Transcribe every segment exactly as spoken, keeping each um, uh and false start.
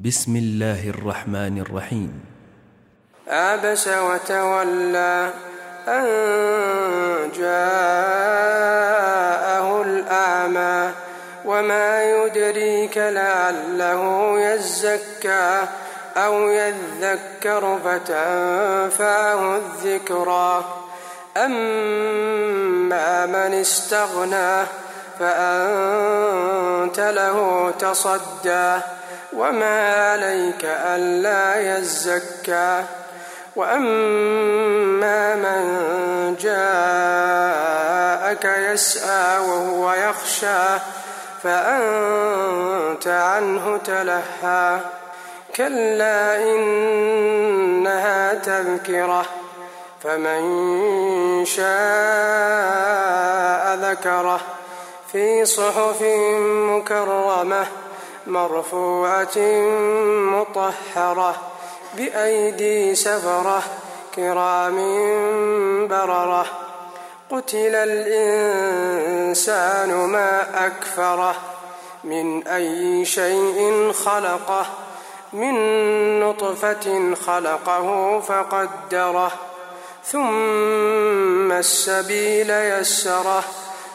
بسم الله الرحمن الرحيم. عبس وتولى أن جاءه الأعمى وما يدريك لعله يزكى أو يذكر فتنفعه الذكرى. أما من استغنى فأنت له تصدى وما عليك ألا يزكى. وأما من جاءك يسعى وهو يخشى فأنت عنه تلهى. كلا إنها تذكرة فمن شاء ذكره في صحف مكرمة مرفوعة مطهرة بأيدي سفرة كرام بررة. قتل الإنسان ما أكفره من أي شيء خلقه من نطفة خلقه فقدره ثم السبيل يسره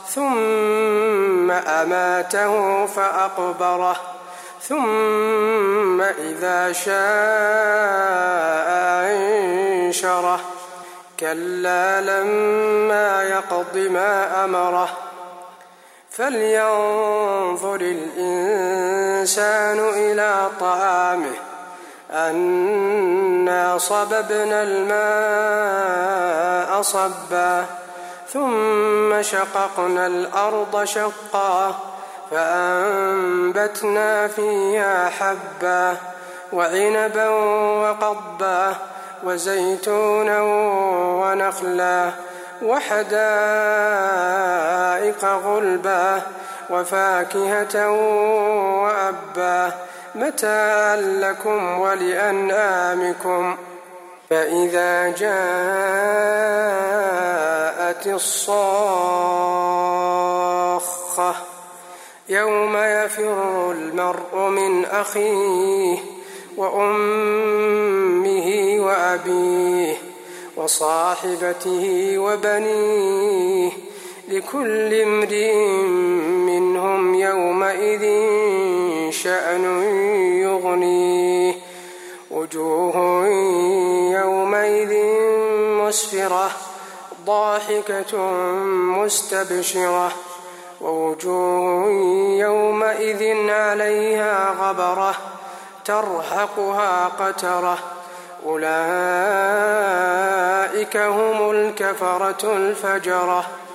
ثم أماته فأقبره ثم إذا شاء أنشره. كلا لما يقض ما أمره. فلينظر الإنسان إلى طعامه أنا صببنا الماء صبا ثم شققنا الأرض شقا فأنبتنا فيها حبا وعنبا وقضبا وزيتونا ونخلا وحدائق غلبا وفاكهة وأبا متاعا لكم ولأنعامكم. فإذا جاءت الصاخة يوم يفر المرء من أخيه وأمه وأبيه وصاحبته وبنيه لكل امرئ منهم يومئذ شأن يغنيه. وجوه يومئذ مسفرة ضاحكة مستبشرة ووجوه يومئذ عليها غبرة ترهقها قترة. أولئك هم الكفرة الفجرة.